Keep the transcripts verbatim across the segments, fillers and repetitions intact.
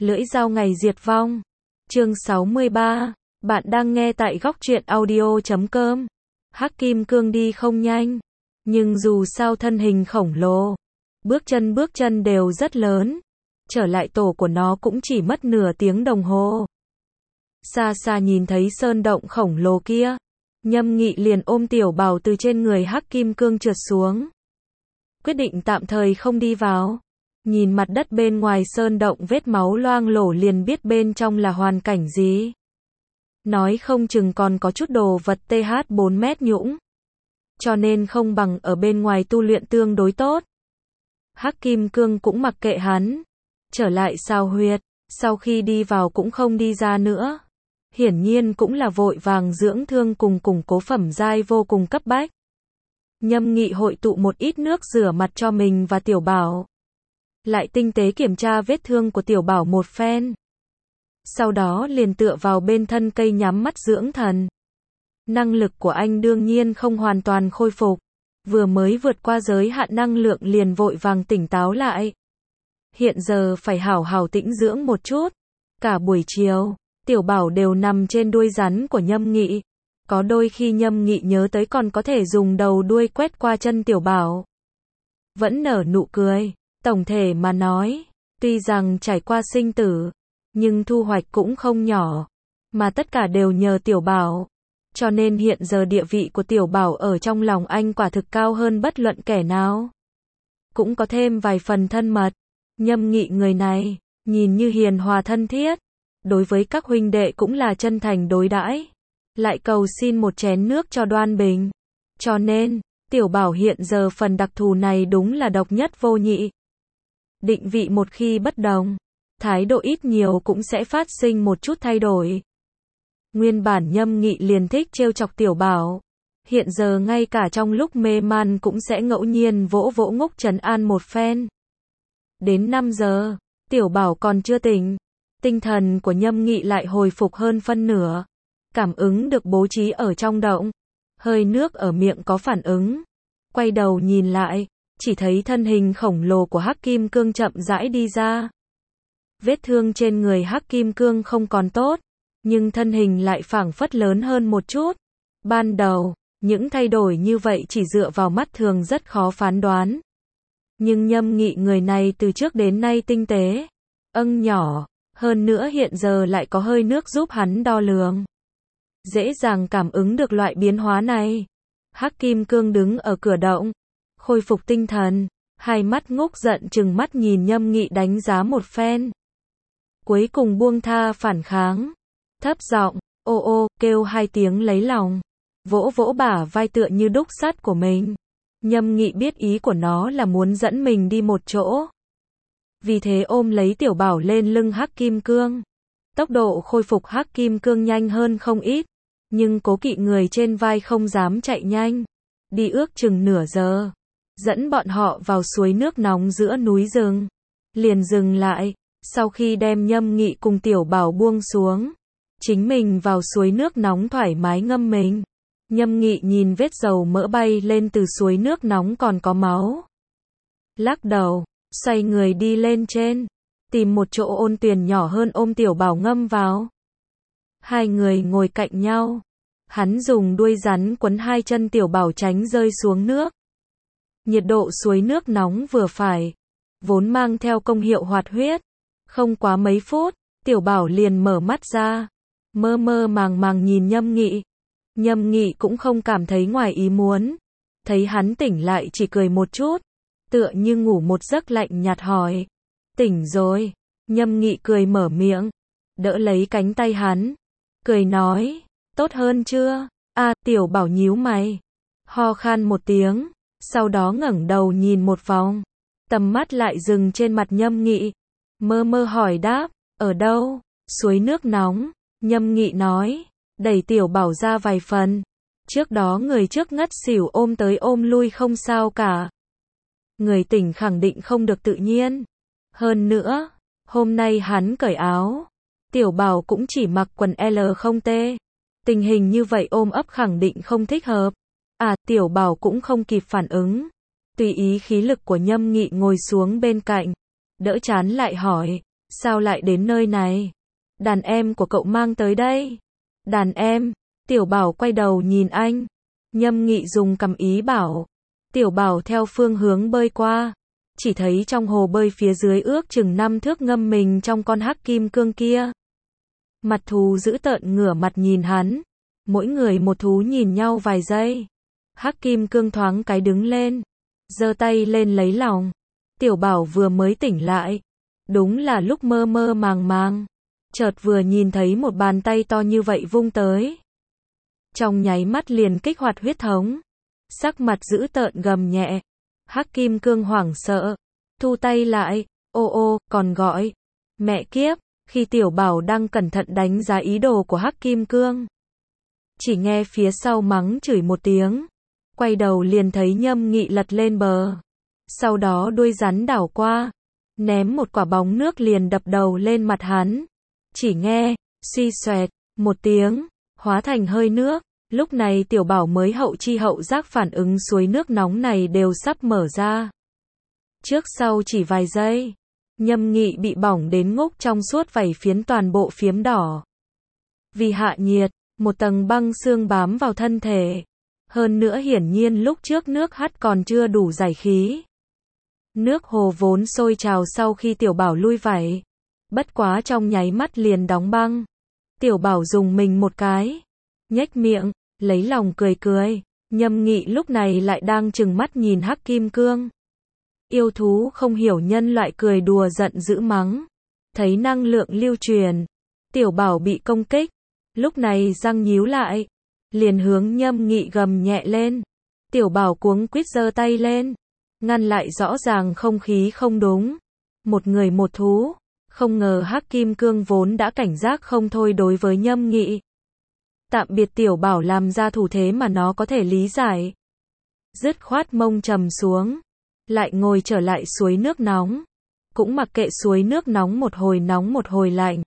Lưỡi dao ngày diệt vong. Chương sáu mươi ba. Bạn đang nghe tại góc truyện audio chấm com. Hắc Kim Cương đi không nhanh, nhưng dù sao thân hình khổng lồ, bước chân bước chân đều rất lớn. Trở lại tổ của nó cũng chỉ mất nửa tiếng đồng hồ. Xa xa nhìn thấy sơn động khổng lồ kia, Nhâm Nghị liền ôm Tiểu Bảo từ trên người Hắc Kim Cương trượt xuống. Quyết định tạm thời không đi vào. Nhìn mặt đất bên ngoài sơn động vết máu loang lổ liền biết bên trong là hoàn cảnh gì. Nói không chừng còn có chút đồ vật T H bốn mét nhũng. Cho nên không bằng ở bên ngoài tu luyện tương đối tốt. Hắc Kim Cương cũng mặc kệ hắn. Trở lại sao huyệt, sau khi đi vào cũng không đi ra nữa. Hiển nhiên cũng là vội vàng dưỡng thương cùng củng cố phẩm giai vô cùng cấp bách. Nhâm Nghị hội tụ một ít nước rửa mặt cho mình và Tiểu Bảo. Lại tinh tế kiểm tra vết thương của Tiểu Bảo một phen. Sau đó liền tựa vào bên thân cây nhắm mắt dưỡng thần. Năng lực của anh đương nhiên không hoàn toàn khôi phục. Vừa mới vượt qua giới hạn năng lượng liền vội vàng tỉnh táo lại. Hiện giờ phải hảo hảo tĩnh dưỡng một chút. Cả buổi chiều, Tiểu Bảo đều nằm trên đuôi rắn của Nhâm Nghị. Có đôi khi Nhâm Nghị nhớ tới còn có thể dùng đầu đuôi quét qua chân Tiểu Bảo. Vẫn nở nụ cười. Tổng thể mà nói, tuy rằng trải qua sinh tử, nhưng thu hoạch cũng không nhỏ. Mà tất cả đều nhờ Tiểu Bảo. Cho nên hiện giờ địa vị của Tiểu Bảo ở trong lòng anh quả thực cao hơn bất luận kẻ nào. Cũng có thêm vài phần thân mật. Nhâm Nghị người này, nhìn như hiền hòa thân thiết. Đối với các huynh đệ cũng là chân thành đối đãi. Lại cầu xin một chén nước cho đoan bình. Cho nên, Tiểu Bảo hiện giờ phần đặc thù này đúng là độc nhất vô nhị. Định vị một khi bất đồng, thái độ ít nhiều cũng sẽ phát sinh một chút thay đổi. Nguyên bản Nhâm Nghị liền thích trêu chọc Tiểu Bảo. Hiện giờ ngay cả trong lúc mê man cũng sẽ ngẫu nhiên vỗ vỗ ngốc trấn an một phen. Đến năm giờ, Tiểu Bảo còn chưa tỉnh. Tinh thần của Nhâm Nghị lại hồi phục hơn phân nửa. Cảm ứng được bố trí ở trong động. Hơi nước ở miệng có phản ứng. Quay đầu nhìn lại, chỉ thấy thân hình khổng lồ của Hắc Kim Cương chậm rãi đi ra. Vết thương trên người Hắc Kim Cương không còn tốt, nhưng thân hình lại phảng phất lớn hơn một chút. Ban đầu, những thay đổi như vậy chỉ dựa vào mắt thường rất khó phán đoán. Nhưng Nhâm Nghị người này từ trước đến nay tinh tế, âng nhỏ, hơn nữa hiện giờ lại có hơi nước giúp hắn đo lường. Dễ dàng cảm ứng được loại biến hóa này. Hắc Kim Cương đứng ở cửa động, khôi phục tinh thần, hai mắt ngốc giận chừng mắt nhìn Nhâm Nghị đánh giá một phen. Cuối cùng buông tha phản kháng, thấp giọng, ô ô, kêu hai tiếng lấy lòng, vỗ vỗ bả vai tựa như đúc sắt của mình. Nhâm Nghị biết ý của nó là muốn dẫn mình đi một chỗ. Vì thế ôm lấy Tiểu Bảo lên lưng Hắc Kim Cương. Tốc độ khôi phục Hắc Kim Cương nhanh hơn không ít, nhưng cố kỵ người trên vai không dám chạy nhanh. Đi ước chừng nửa giờ, dẫn bọn họ vào suối nước nóng giữa núi rừng. Liền dừng lại, sau khi đem Nhâm Nghị cùng Tiểu Bảo buông xuống, chính mình vào suối nước nóng thoải mái ngâm mình. Nhâm Nghị nhìn vết dầu mỡ bay lên từ suối nước nóng còn có máu. Lắc đầu, xoay người đi lên trên, tìm một chỗ ôn tuyền nhỏ hơn ôm Tiểu Bảo ngâm vào. Hai người ngồi cạnh nhau. Hắn dùng đuôi rắn quấn hai chân Tiểu Bảo tránh rơi xuống nước. Nhiệt độ suối nước nóng vừa phải, vốn mang theo công hiệu hoạt huyết. Không quá mấy phút, Tiểu Bảo liền mở mắt ra, mơ mơ màng màng nhìn Nhâm Nghị. Nhâm Nghị cũng không cảm thấy ngoài ý muốn. Thấy hắn tỉnh lại chỉ cười một chút, tựa như ngủ một giấc lạnh nhạt hỏi. Tỉnh rồi. Nhâm Nghị cười mở miệng, đỡ lấy cánh tay hắn, cười nói, tốt hơn chưa? À, Tiểu Bảo nhíu mày, ho khan một tiếng, sau đó ngẩng đầu nhìn một vòng, tầm mắt lại dừng trên mặt Nhâm Nghị, mơ mơ hỏi đáp, ở đâu? Suối nước nóng. Nhâm Nghị nói, đẩy Tiểu Bảo ra vài phần. Trước đó người trước ngất xỉu ôm tới ôm lui không sao cả. Người tỉnh khẳng định không được tự nhiên. Hơn nữa, hôm nay hắn cởi áo, Tiểu Bảo cũng chỉ mặc quần L không T. Tình hình như vậy ôm ấp khẳng định không thích hợp. À, Tiểu Bảo cũng không kịp phản ứng. Tùy ý khí lực của Nhâm Nghị ngồi xuống bên cạnh, đỡ chán lại hỏi, sao lại đến nơi này? Đàn em của cậu mang tới đây. Đàn em, Tiểu Bảo quay đầu nhìn anh. Nhâm Nghị dùng cầm ý bảo. Tiểu Bảo theo phương hướng bơi qua. Chỉ thấy trong hồ bơi phía dưới ước chừng năm thước ngâm mình trong con hắc kim cương kia. Mặt thú dữ tợn ngửa mặt nhìn hắn. Mỗi người một thú nhìn nhau vài giây. Hắc kim cương thoáng cái đứng lên. Giơ tay lên lấy lòng. Tiểu Bảo vừa mới tỉnh lại. Đúng là lúc mơ mơ màng màng. Chợt vừa nhìn thấy một bàn tay to như vậy vung tới. Trong nháy mắt liền kích hoạt huyết thống. Sắc mặt dữ tợn gầm nhẹ. Hắc kim cương hoảng sợ. Thu tay lại. Ô ô, còn gọi. Mẹ kiếp, khi Tiểu Bảo đang cẩn thận đánh giá ý đồ của Hắc kim cương. Chỉ nghe phía sau mắng chửi một tiếng. Quay đầu liền thấy Nhâm Nghị lật lên bờ. Sau đó đuôi rắn đảo qua. Ném một quả bóng nước liền đập đầu lên mặt hắn. Chỉ nghe, suy xoẹt, một tiếng, hóa thành hơi nước. Lúc này Tiểu Bảo mới hậu chi hậu giác phản ứng suối nước nóng này đều sắp mở ra. Trước sau chỉ vài giây, Nhâm Nghị bị bỏng đến ngốc trong suốt vảy phiến toàn bộ phiếm đỏ. Vì hạ nhiệt, một tầng băng xương bám vào thân thể. Hơn nữa hiển nhiên lúc trước nước hắt còn chưa đủ giải khí. Nước hồ vốn sôi trào sau khi Tiểu Bảo lui vảy. Bất quá trong nháy mắt liền đóng băng. Tiểu Bảo dùng mình một cái. Nhếch miệng, lấy lòng cười cười. Nhâm Nghị lúc này lại đang trừng mắt nhìn Hắc kim cương. Yêu thú không hiểu nhân loại cười đùa giận dữ mắng. Thấy năng lượng lưu truyền. Tiểu Bảo bị công kích. Lúc này răng nhíu lại. Liền hướng Nhâm Nghị gầm nhẹ lên. Tiểu Bảo cuống quýt giơ tay lên. Ngăn lại rõ ràng không khí không đúng. Một người một thú. Không ngờ Hắc kim cương vốn đã cảnh giác không thôi đối với Nhâm Nghị. Tạm biệt Tiểu Bảo làm ra thủ thế mà nó có thể lý giải. Dứt khoát mông trầm xuống. Lại ngồi trở lại suối nước nóng. Cũng mặc kệ suối nước nóng một hồi nóng một hồi lạnh.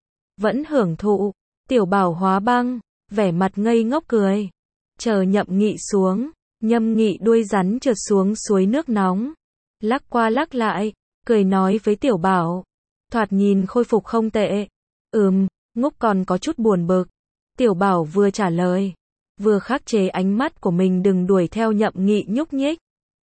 Vẫn hưởng thụ. Tiểu Bảo hóa băng. Vẻ mặt ngây ngốc cười. Chờ Nhậm Nghị xuống. Nhâm Nghị đuôi rắn trượt xuống suối nước nóng. Lắc qua lắc lại. Cười nói với Tiểu Bảo. Thoạt nhìn khôi phục không tệ. Ừm, ngốc còn có chút buồn bực. Tiểu Bảo vừa trả lời. Vừa khắc chế ánh mắt của mình đừng đuổi theo Nhậm Nghị nhúc nhích.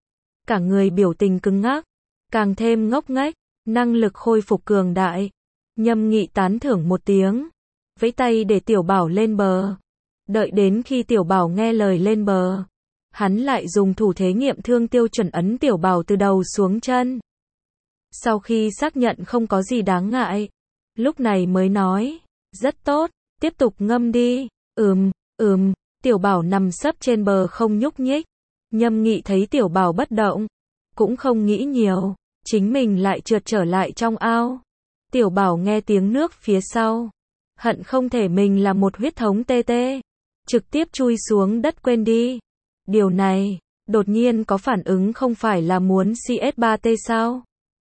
Cả người biểu tình cứng ngắc. Càng thêm ngốc nghếch. Năng lực khôi phục cường đại. Nhâm Nghị tán thưởng một tiếng. Vẫy tay để Tiểu Bảo lên bờ. Đợi đến khi Tiểu Bảo nghe lời lên bờ. Hắn lại dùng thủ thế nghiệm thương tiêu chuẩn ấn Tiểu Bảo từ đầu xuống chân. Sau khi xác nhận không có gì đáng ngại. Lúc này mới nói. Rất tốt, tiếp tục ngâm đi. Ừm, ừm, Tiểu Bảo nằm sấp trên bờ không nhúc nhích. Nhâm Nghị thấy Tiểu Bảo bất động. Cũng không nghĩ nhiều. Chính mình lại trượt trở lại trong ao. Tiểu Bảo nghe tiếng nước phía sau. Hận không thể mình là một huyết thống tê tê. Trực tiếp chui xuống đất quên đi. Điều này, đột nhiên có phản ứng không phải là muốn xê ét ba tê sao?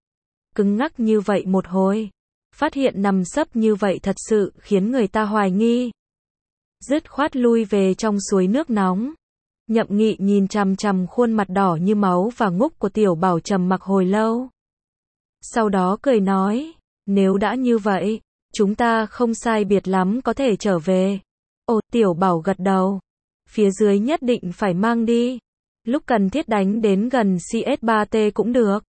Cứng ngắc như vậy một hồi. Phát hiện nằm sấp như vậy thật sự khiến người ta hoài nghi. Dứt khoát lui về trong suối nước nóng. Nhậm Nghị nhìn chằm chằm khuôn mặt đỏ như máu và ngúc của Tiểu Bảo trầm mặc hồi lâu. Sau đó cười nói, nếu đã như vậy, chúng ta không sai biệt lắm có thể trở về. Ồ, Tiểu Bảo gật đầu. Phía dưới nhất định phải mang đi. Lúc cần thiết đánh đến gần xê ét ba tê cũng được.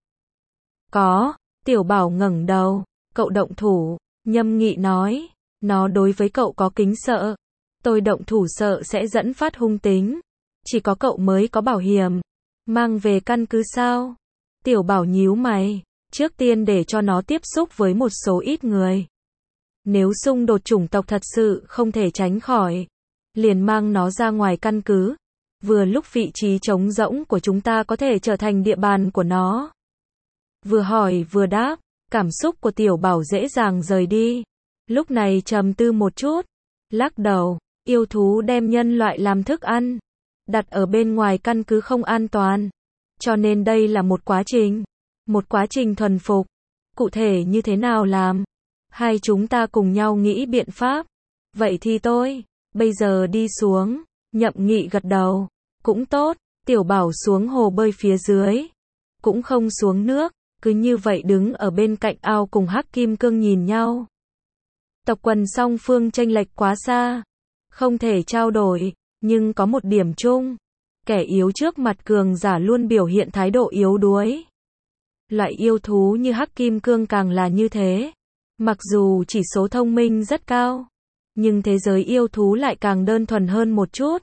Có, Tiểu Bảo ngẩng đầu. Cậu động thủ. Nhâm Nghị nói, nó đối với cậu có kính sợ. Tôi động thủ sợ sẽ dẫn phát hung tính. Chỉ có cậu mới có bảo hiểm. Mang về căn cứ sao? Tiểu Bảo nhíu mày. Trước tiên để cho nó tiếp xúc với một số ít người. Nếu xung đột chủng tộc thật sự không thể tránh khỏi, liền mang nó ra ngoài căn cứ. Vừa lúc vị trí trống rỗng của chúng ta có thể trở thành địa bàn của nó. Vừa hỏi vừa đáp, cảm xúc của Tiểu Bảo dễ dàng rời đi. Lúc này trầm tư một chút, lắc đầu, yêu thú đem nhân loại làm thức ăn, đặt ở bên ngoài căn cứ không an toàn. Cho nên đây là một quá trình, một quá trình thuần phục. Cụ thể như thế nào làm? Hai chúng ta cùng nhau nghĩ biện pháp. Vậy thì tôi, bây giờ đi xuống. Nhậm Nghị gật đầu. Cũng tốt, Tiểu Bảo xuống hồ bơi phía dưới. Cũng không xuống nước, cứ như vậy đứng ở bên cạnh ao cùng Hắc Kim Cương nhìn nhau. Tộc quần song phương chênh lệch quá xa, không thể trao đổi, nhưng có một điểm chung, kẻ yếu trước mặt cường giả luôn biểu hiện thái độ yếu đuối. Loại yêu thú như Hắc Kim Cương càng là như thế. Mặc dù chỉ số thông minh rất cao, nhưng thế giới yêu thú lại càng đơn thuần hơn một chút.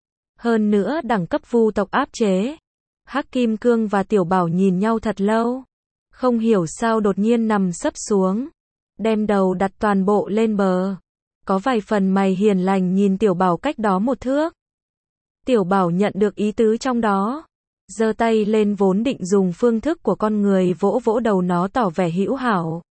Hơn nữa đẳng cấp vu tộc áp chế. Hắc Kim Cương và Tiểu Bảo nhìn nhau thật lâu, không hiểu sao đột nhiên nằm sấp xuống, đem đầu đặt toàn bộ lên bờ. Có vài phần mày hiền lành nhìn Tiểu Bảo cách đó một thước. Tiểu Bảo nhận được ý tứ trong đó, giơ tay lên vốn định dùng phương thức của con người vỗ vỗ đầu nó tỏ vẻ hữu hảo.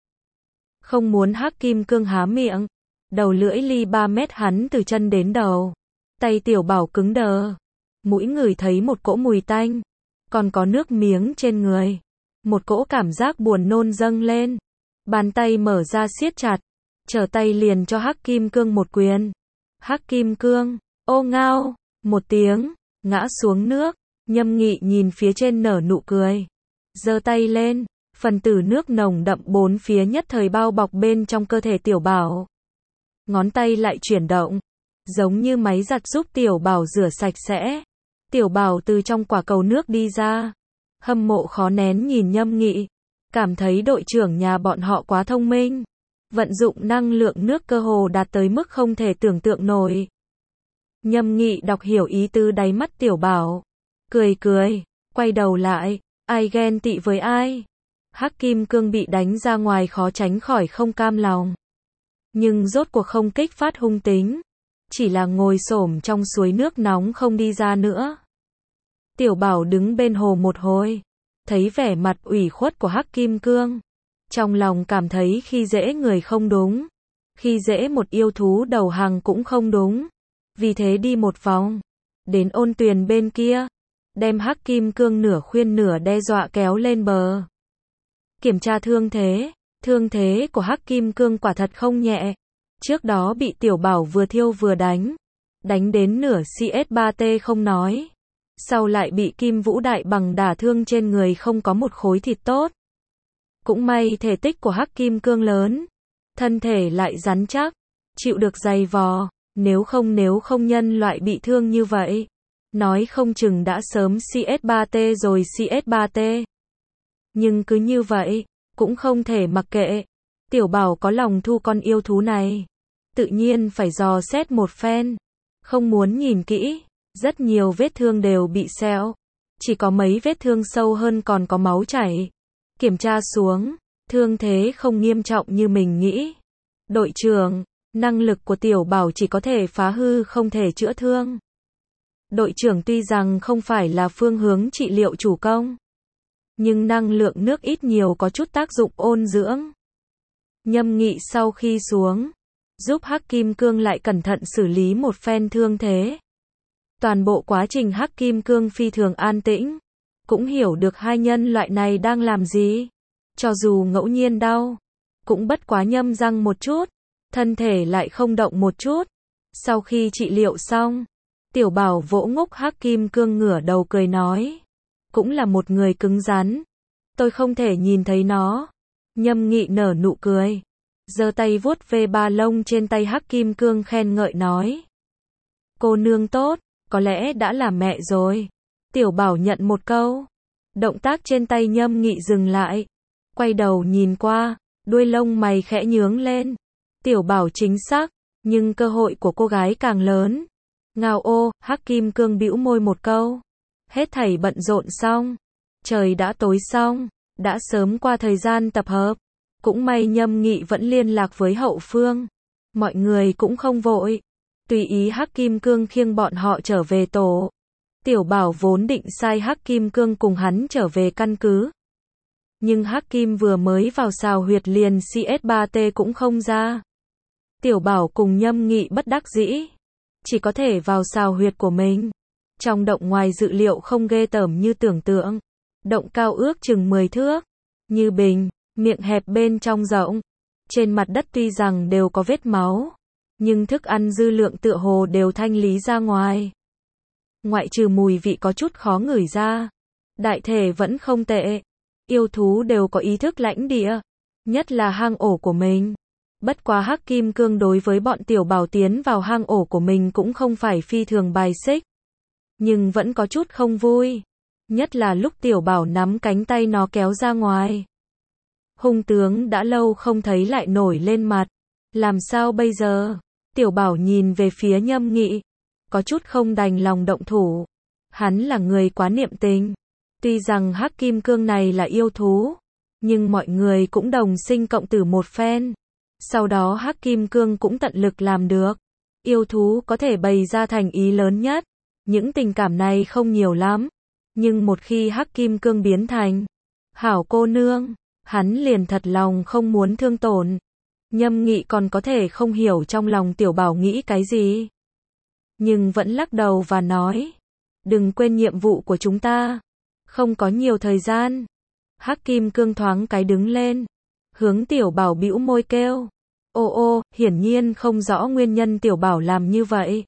Không muốn Hắc Kim Cương há miệng, đầu lưỡi ly ba mét hắn từ chân đến đầu. Tay Tiểu Bảo cứng đờ, mũi ngửi thấy một cỗ mùi tanh, còn có nước miếng trên người. Một cỗ cảm giác buồn nôn dâng lên, bàn tay mở ra siết chặt, trở tay liền cho Hắc Kim Cương một quyền. Hắc Kim Cương, ô ngao, một tiếng, ngã xuống nước. Nhâm Nghị nhìn phía trên nở nụ cười, giơ tay lên, phần tử nước nồng đậm bốn phía nhất thời bao bọc bên trong cơ thể Tiểu Bảo. Ngón tay lại chuyển động, giống như máy giặt giúp Tiểu Bảo rửa sạch sẽ. Tiểu Bảo từ trong quả cầu nước đi ra, hâm mộ khó nén nhìn Nhâm Nghị, cảm thấy đội trưởng nhà bọn họ quá thông minh, vận dụng năng lượng nước cơ hồ đạt tới mức không thể tưởng tượng nổi. Nhâm Nghị đọc hiểu ý tứ đáy mắt Tiểu Bảo, cười cười, quay đầu lại, ai ghen tị với ai. Hắc Kim Cương bị đánh ra ngoài khó tránh khỏi không cam lòng, nhưng rốt cuộc không kích phát hung tính, chỉ là ngồi xổm trong suối nước nóng không đi ra nữa. Tiểu Bảo đứng bên hồ một hồi, thấy vẻ mặt ủy khuất của Hắc Kim Cương, trong lòng cảm thấy khi dễ người không đúng, khi dễ một yêu thú đầu hàng cũng không đúng, vì thế đi một vòng, đến ôn tuyền bên kia, đem Hắc Kim Cương nửa khuyên nửa đe dọa kéo lên bờ. Kiểm tra thương thế, thương thế của Hắc Kim Cương quả thật không nhẹ, trước đó bị Tiểu Bảo vừa thiêu vừa đánh, đánh đến nửa C S ba T không nói, sau lại bị Kim Vũ Đại Bằng đả thương trên người không có một khối thịt tốt. Cũng may thể tích của Hắc Kim Cương lớn, thân thể lại rắn chắc, chịu được dày vò, nếu không nếu không nhân loại bị thương như vậy, nói không chừng đã sớm C S ba T rồi C S ba T. Nhưng cứ như vậy, cũng không thể mặc kệ. Tiểu Bảo có lòng thu con yêu thú này, tự nhiên phải dò xét một phen, không muốn nhìn kỹ, rất nhiều vết thương đều bị sẹo, chỉ có mấy vết thương sâu hơn còn có máu chảy. Kiểm tra xuống, thương thế không nghiêm trọng như mình nghĩ. Đội trưởng, năng lực của Tiểu Bảo chỉ có thể phá hư không thể chữa thương. Đội trưởng tuy rằng không phải là phương hướng trị liệu chủ công, nhưng năng lượng nước ít nhiều có chút tác dụng ôn dưỡng. Nhâm Nghị sau khi xuống, giúp Hắc Kim Cương lại cẩn thận xử lý một phen thương thế. Toàn bộ quá trình Hắc Kim Cương phi thường an tĩnh, cũng hiểu được hai nhân loại này đang làm gì. Cho dù ngẫu nhiên đau, cũng bất quá nhâm răng một chút, thân thể lại không động một chút. Sau khi trị liệu xong, Tiểu Bảo vỗ ngốc Hắc Kim Cương ngửa đầu cười nói, cũng là một người cứng rắn, tôi không thể nhìn thấy nó. Nhâm Nghị nở nụ cười, giơ tay vuốt ve ba lông trên tay Hắc Kim Cương khen ngợi nói, cô nương tốt, có lẽ đã là mẹ rồi. Tiểu Bảo nhận một câu, động tác trên tay Nhâm Nghị dừng lại, quay đầu nhìn qua, đuôi lông mày khẽ nhướng lên. Tiểu Bảo chính xác, nhưng cơ hội của cô gái càng lớn. Ngao ô, Hắc Kim Cương bĩu môi một câu. Hết thảy bận rộn xong, trời đã tối xong, đã sớm qua thời gian tập hợp. Cũng may Nhâm Nghị vẫn liên lạc với hậu phương, mọi người cũng không vội, tùy ý Hắc Kim Cương khiêng bọn họ trở về tổ. Tiểu Bảo vốn định sai Hắc Kim Cương cùng hắn trở về căn cứ, nhưng Hắc Kim vừa mới vào xào huyệt liền C S ba T cũng không ra. Tiểu Bảo cùng Nhâm Nghị bất đắc dĩ, chỉ có thể vào xào huyệt của mình. Trong động ngoài dự liệu không ghê tởm như tưởng tượng, động cao ước chừng mười thước, như bình, miệng hẹp bên trong rộng. Trên mặt đất tuy rằng đều có vết máu, nhưng thức ăn dư lượng tựa hồ đều thanh lý ra ngoài. Ngoại trừ mùi vị có chút khó ngửi ra, đại thể vẫn không tệ. Yêu thú đều có ý thức lãnh địa, nhất là hang ổ của mình. Bất quá Hắc Kim Cương đối với bọn tiểu bảo tiến vào hang ổ của mình cũng không phải phi thường bài xích, nhưng vẫn có chút không vui, nhất là lúc tiểu bảo nắm cánh tay nó kéo ra ngoài. Hung tướng đã lâu không thấy lại nổi lên mặt, làm sao bây giờ? Tiểu bảo nhìn về phía Nhâm Nghị, có chút không đành lòng động thủ. Hắn là người quá niệm tình. Tuy rằng Hắc Kim Cương này là yêu thú, nhưng mọi người cũng đồng sinh cộng tử một phen. Sau đó Hắc Kim Cương cũng tận lực làm được. Yêu thú có thể bày ra thành ý lớn nhất. Những tình cảm này không nhiều lắm. Nhưng một khi Hắc Kim Cương biến thành hảo cô nương, hắn liền thật lòng không muốn thương tổn. Nhâm Nghị còn có thể không hiểu trong lòng tiểu bảo nghĩ cái gì, nhưng vẫn lắc đầu và nói, đừng quên nhiệm vụ của chúng ta, không có nhiều thời gian. Hắc Kim Cương thoáng cái đứng lên, hướng tiểu bảo bĩu môi kêu, ô ô, hiển nhiên không rõ nguyên nhân tiểu bảo làm như vậy.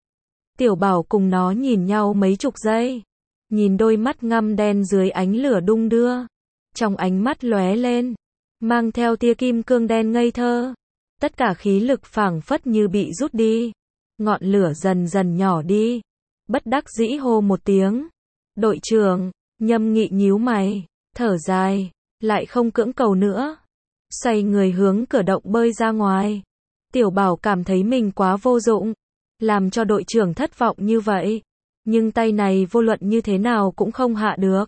Tiểu bảo cùng nó nhìn nhau mấy chục giây, nhìn đôi mắt ngăm đen dưới ánh lửa đung đưa, trong ánh mắt lóe lên, mang theo tia kim cương đen ngây thơ. Tất cả khí lực phảng phất như bị rút đi, ngọn lửa dần dần nhỏ đi. Bất đắc dĩ hô một tiếng, đội trưởng. Nhâm Nghị nhíu mày, thở dài, lại không cưỡng cầu nữa, xoay người hướng cửa động bơi ra ngoài. Tiểu bảo cảm thấy mình quá vô dụng, làm cho đội trưởng thất vọng như vậy, nhưng tay này vô luận như thế nào cũng không hạ được.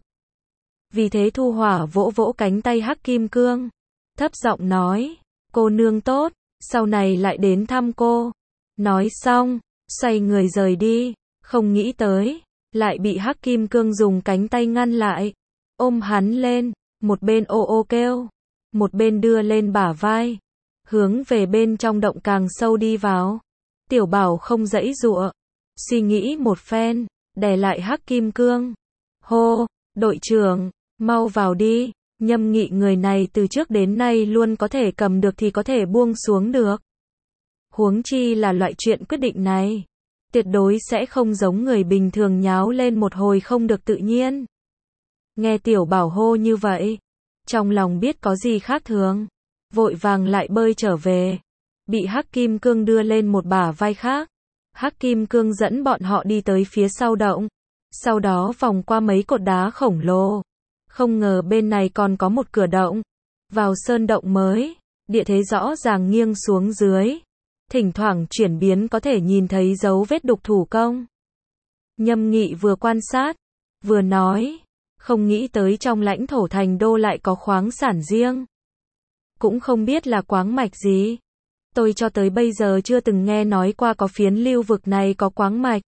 Vì thế Thu Hỏa vỗ vỗ cánh tay Hắc Kim Cương, thấp giọng nói, cô nương tốt, sau này lại đến thăm cô. Nói xong, xoay người rời đi, không nghĩ tới, lại bị Hắc Kim Cương dùng cánh tay ngăn lại, ôm hắn lên, một bên ô ô kêu, một bên đưa lên bả vai, hướng về bên trong động càng sâu đi vào. Tiểu bảo không giãy giụa, suy nghĩ một phen, đè lại Hắc Kim Cương. Hô, đội trưởng, mau vào đi. Nhâm Nghị người này từ trước đến nay luôn có thể cầm được thì có thể buông xuống được. Huống chi là loại chuyện quyết định này, tuyệt đối sẽ không giống người bình thường nháo lên một hồi không được tự nhiên. Nghe tiểu bảo hô như vậy, trong lòng biết có gì khác thường, vội vàng lại bơi trở về, bị Hắc Kim Cương đưa lên một bả vai khác. Hắc Kim Cương dẫn bọn họ đi tới phía sau động, sau đó vòng qua mấy cột đá khổng lồ. Không ngờ bên này còn có một cửa động, vào sơn động mới, địa thế rõ ràng nghiêng xuống dưới, thỉnh thoảng chuyển biến có thể nhìn thấy dấu vết đục thủ công. Nhâm Nghị vừa quan sát, vừa nói, không nghĩ tới trong lãnh thổ thành đô lại có khoáng sản riêng. Cũng không biết là khoáng mạch gì. Tôi cho tới bây giờ chưa từng nghe nói qua có phiến lưu vực này có khoáng mạch.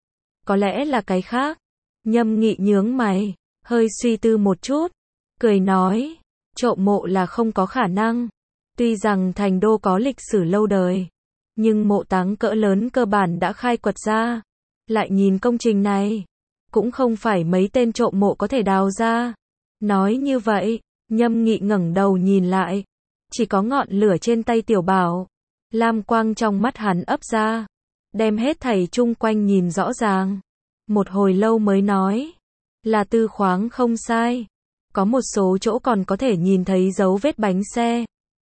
Có lẽ là cái khác. Nhâm Nghị nhướng mày, hơi suy tư một chút, cười nói, trộm mộ là không có khả năng. Tuy rằng thành đô có lịch sử lâu đời, nhưng mộ táng cỡ lớn cơ bản đã khai quật ra. Lại nhìn công trình này, cũng không phải mấy tên trộm mộ có thể đào ra. Nói như vậy, Nhâm Nghị ngẩng đầu nhìn lại, chỉ có ngọn lửa trên tay tiểu bảo, lam quang trong mắt hắn ấp ra, đem hết thảy chung quanh nhìn rõ ràng. Một hồi lâu mới nói, là tư khoáng không sai, có một số chỗ còn có thể nhìn thấy dấu vết bánh xe.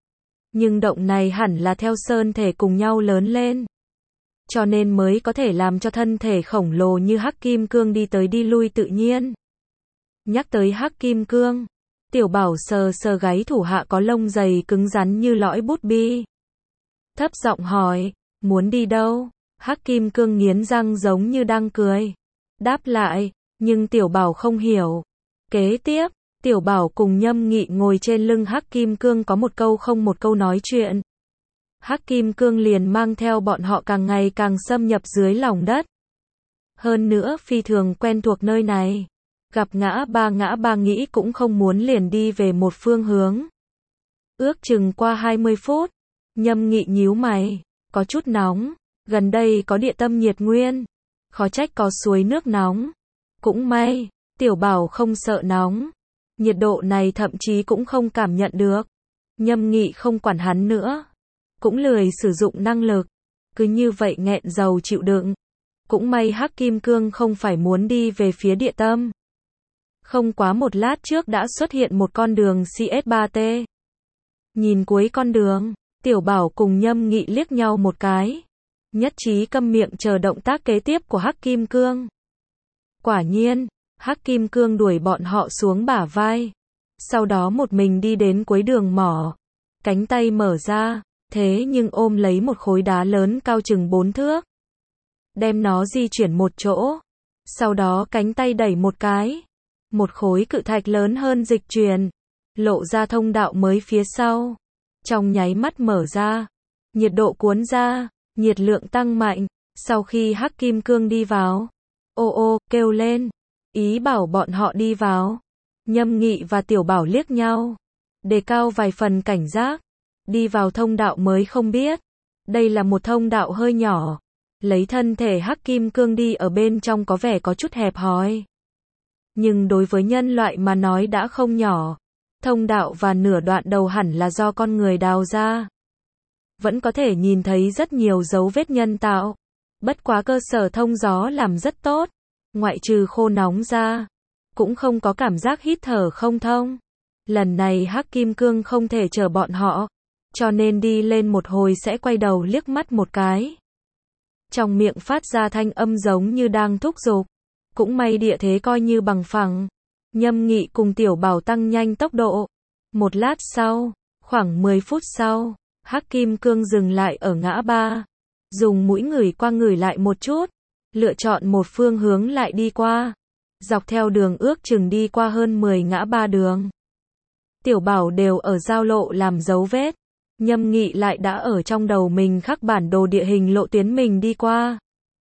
Nhưng động này hẳn là theo sơn thể cùng nhau lớn lên, cho nên mới có thể làm cho thân thể khổng lồ như Hắc Kim Cương đi tới đi lui tự nhiên. Nhắc tới Hắc Kim Cương, tiểu bảo sờ sờ gáy thủ hạ có lông dày cứng rắn như lõi bút bi. Thấp giọng hỏi, muốn đi đâu? Hắc Kim Cương nghiến răng giống như đang cười. Đáp lại, nhưng tiểu bảo không hiểu. Kế tiếp, tiểu bảo cùng Nhâm Nghị ngồi trên lưng Hắc Kim Cương có một câu không một câu nói chuyện. Hắc Kim Cương liền mang theo bọn họ càng ngày càng xâm nhập dưới lòng đất. Hơn nữa phi thường quen thuộc nơi này. Gặp ngã ba ngã ba nghĩ cũng không muốn liền đi về một phương hướng. Ước chừng qua hai mươi phút, Nhâm Nghị nhíu mày, có chút nóng, gần đây có địa tâm nhiệt nguyên, khó trách có suối nước nóng. Cũng may, tiểu bảo không sợ nóng, nhiệt độ này thậm chí cũng không cảm nhận được. Nhâm Nghị không quản hắn nữa, cũng lười sử dụng năng lực, cứ như vậy nghẹn dầu chịu đựng. Cũng may Hắc Kim Cương không phải muốn đi về phía địa tâm. Không quá một lát trước đã xuất hiện một con đường C S ba T. Nhìn cuối con đường, Tiểu Bảo cùng Nhâm Nghị liếc nhau một cái. Nhất trí câm miệng chờ động tác kế tiếp của Hắc Kim Cương. Quả nhiên, Hắc Kim Cương đuổi bọn họ xuống bả vai. Sau đó một mình đi đến cuối đường mỏ. Cánh tay mở ra, thế nhưng ôm lấy một khối đá lớn cao chừng bốn thước. Đem nó di chuyển một chỗ. Sau đó cánh tay đẩy một cái. Một khối cự thạch lớn hơn dịch chuyển. Lộ ra thông đạo mới phía sau. Trong nháy mắt mở ra. Nhiệt độ cuốn ra. Nhiệt lượng tăng mạnh. Sau khi Hắc Kim Cương đi vào. Ô ô, kêu lên. Ý bảo bọn họ đi vào. Nhâm Nghị và Tiểu Bảo liếc nhau. Đề cao vài phần cảnh giác. Đi vào thông đạo mới không biết. Đây là một thông đạo hơi nhỏ. Lấy thân thể Hắc Kim Cương đi ở bên trong có vẻ có chút hẹp hòi. Nhưng đối với nhân loại mà nói đã không nhỏ. Thông đạo và nửa đoạn đầu hẳn là do con người đào ra. Vẫn có thể nhìn thấy rất nhiều dấu vết nhân tạo. Bất quá cơ sở thông gió làm rất tốt. Ngoại trừ khô nóng ra. Cũng không có cảm giác hít thở không thông. Lần này Hắc Kim Cương không thể chờ bọn họ. Cho nên đi lên một hồi sẽ quay đầu liếc mắt một cái. Trong miệng phát ra thanh âm giống như đang thúc giục. Cũng may địa thế coi như bằng phẳng. Nhâm Nghị cùng Tiểu Bảo tăng nhanh tốc độ. Một lát sau, khoảng mười phút sau, Hắc Kim Cương dừng lại ở ngã ba. Dùng mũi ngửi qua ngửi lại một chút. Lựa chọn một phương hướng lại đi qua. Dọc theo đường ước chừng đi qua hơn mười ngã ba đường. Tiểu Bảo đều ở giao lộ làm dấu vết. Nhâm Nghị lại đã ở trong đầu mình khắc bản đồ địa hình lộ tuyến mình đi qua.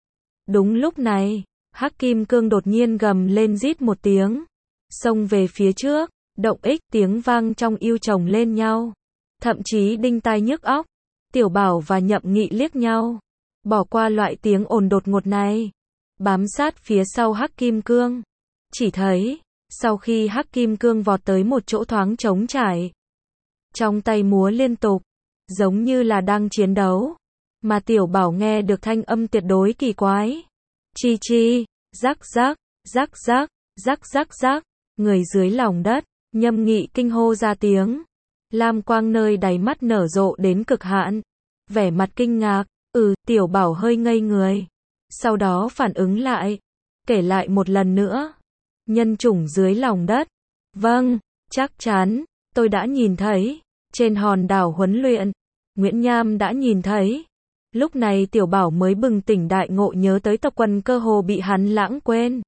Đúng lúc này, Hắc Kim Cương đột nhiên gầm lên rít một tiếng. Xông về phía trước, động ích tiếng vang trong ưu chồng lên nhau. Thậm chí đinh tai nhức óc. Tiểu Bảo và Nhậm Nghị liếc nhau. Bỏ qua loại tiếng ồn đột ngột này. Bám sát phía sau Hắc Kim Cương. Chỉ thấy, sau khi Hắc Kim Cương vọt tới một chỗ thoáng trống trải. Trong tay múa liên tục. Giống như là đang chiến đấu. Mà Tiểu Bảo nghe được thanh âm tuyệt đối kỳ quái. Chi chi, rắc rắc, rắc rắc, rắc rắc rắc. Người dưới lòng đất, Nhâm Nghị kinh hô ra tiếng. Lam quang nơi đáy mắt nở rộ đến cực hạn. Vẻ mặt kinh ngạc, ừ, Tiểu Bảo hơi ngây người. Sau đó phản ứng lại. Kể lại một lần nữa. Nhân chủng dưới lòng đất. Vâng, chắc chắn, tôi đã nhìn thấy. Trên hòn đảo huấn luyện. Nguyễn Nham đã nhìn thấy. Lúc này Tiểu Bảo mới bừng tỉnh đại ngộ nhớ tới tộc quần cơ hồ bị hắn lãng quên.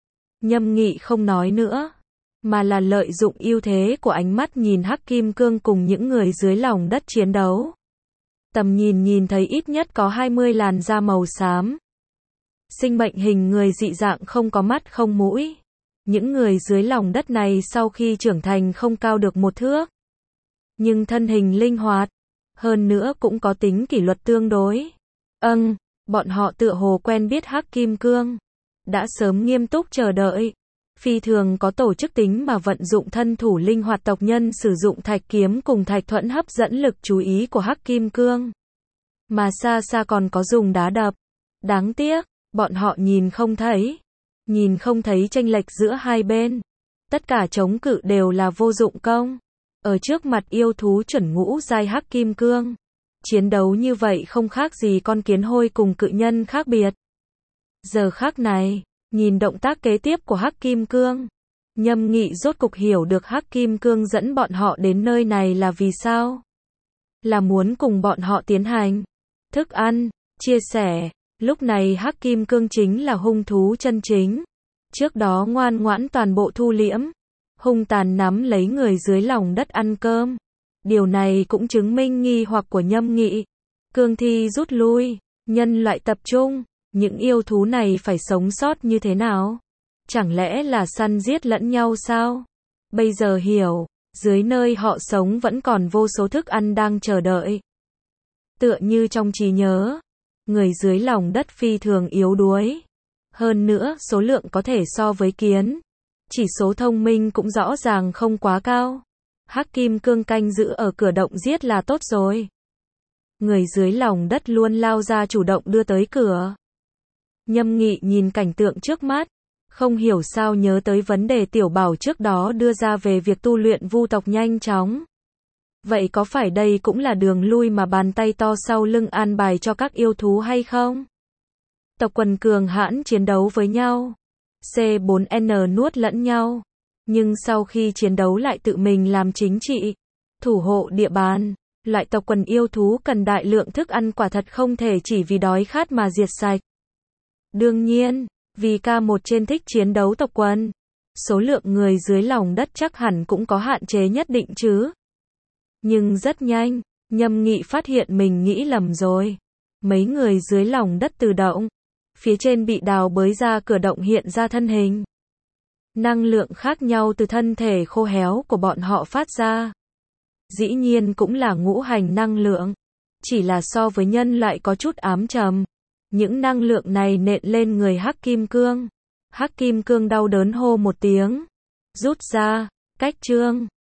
Nhâm Nghị không nói nữa. Mà là lợi dụng ưu thế của ánh mắt nhìn Hắc Kim Cương cùng những người dưới lòng đất chiến đấu. Tầm nhìn nhìn thấy ít nhất có hai mươi làn da màu xám. Sinh mệnh hình người dị dạng không có mắt không mũi. Những người dưới lòng đất này sau khi trưởng thành không cao được một thước. Nhưng thân hình linh hoạt. Hơn nữa cũng có tính kỷ luật tương đối. Âng, bọn họ tựa hồ quen biết Hắc Kim Cương. Đã sớm nghiêm túc chờ đợi. Phi thường có tổ chức tính mà vận dụng thân thủ linh hoạt tộc nhân sử dụng thạch kiếm cùng thạch thuẫn hấp dẫn lực chú ý của Hắc Kim Cương. Mà xa xa còn có dùng đá đập. Đáng tiếc, bọn họ nhìn không thấy. Nhìn không thấy chênh lệch giữa hai bên. Tất cả chống cự đều là vô dụng công. Ở trước mặt yêu thú chuẩn ngũ giai Hắc Kim Cương. Chiến đấu như vậy không khác gì con kiến hôi cùng cự nhân khác biệt. Giờ khắc này, nhìn động tác kế tiếp của Hắc Kim Cương. Nhâm Nghị rốt cục hiểu được Hắc Kim Cương dẫn bọn họ đến nơi này là vì sao. Là muốn cùng bọn họ tiến hành thức ăn, chia sẻ. Lúc này Hắc Kim Cương chính là hung thú chân chính. Trước đó ngoan ngoãn toàn bộ thu liễm. Hung tàn nắm lấy người dưới lòng đất ăn cơm. Điều này cũng chứng minh nghi hoặc của Nhâm Nghị. Cương thi rút lui, nhân loại tập trung. Những yêu thú này phải sống sót như thế nào? Chẳng lẽ là săn giết lẫn nhau sao? Bây giờ hiểu, dưới nơi họ sống vẫn còn vô số thức ăn đang chờ đợi. Tựa như trong trí nhớ, người dưới lòng đất phi thường yếu đuối. Hơn nữa, số lượng có thể so với kiến. Chỉ số thông minh cũng rõ ràng không quá cao. Hắc Kim Cương canh giữ ở cửa động giết là tốt rồi. Người dưới lòng đất luôn lao ra chủ động đưa tới cửa. Nhâm Nghị nhìn cảnh tượng trước mắt. Không hiểu sao nhớ tới vấn đề Tiểu Bảo trước đó đưa ra về việc tu luyện vu tộc nhanh chóng. Vậy có phải đây cũng là đường lui mà bàn tay to sau lưng an bài cho các yêu thú hay không? Tộc quần cường hãn chiến đấu với nhau. C bốn N nuốt lẫn nhau. Nhưng sau khi chiến đấu lại tự mình làm chính trị, thủ hộ địa bàn. Loại tộc quần yêu thú cần đại lượng thức ăn quả thật không thể chỉ vì đói khát mà diệt sạch. Đương nhiên, vì K một trên thích chiến đấu tộc quần, số lượng người dưới lòng đất chắc hẳn cũng có hạn chế nhất định chứ. Nhưng rất nhanh, Nhâm Nghị phát hiện mình nghĩ lầm rồi. Mấy người dưới lòng đất tự động, phía trên bị đào bới ra cửa động hiện ra thân hình. Năng lượng khác nhau từ thân thể khô héo của bọn họ phát ra. Dĩ nhiên cũng là ngũ hành năng lượng, chỉ là so với nhân loại có chút ám trầm. Những năng lượng này nện lên người Hắc Kim Cương. Hắc Kim Cương đau đớn hô một tiếng, rút ra, cách chương.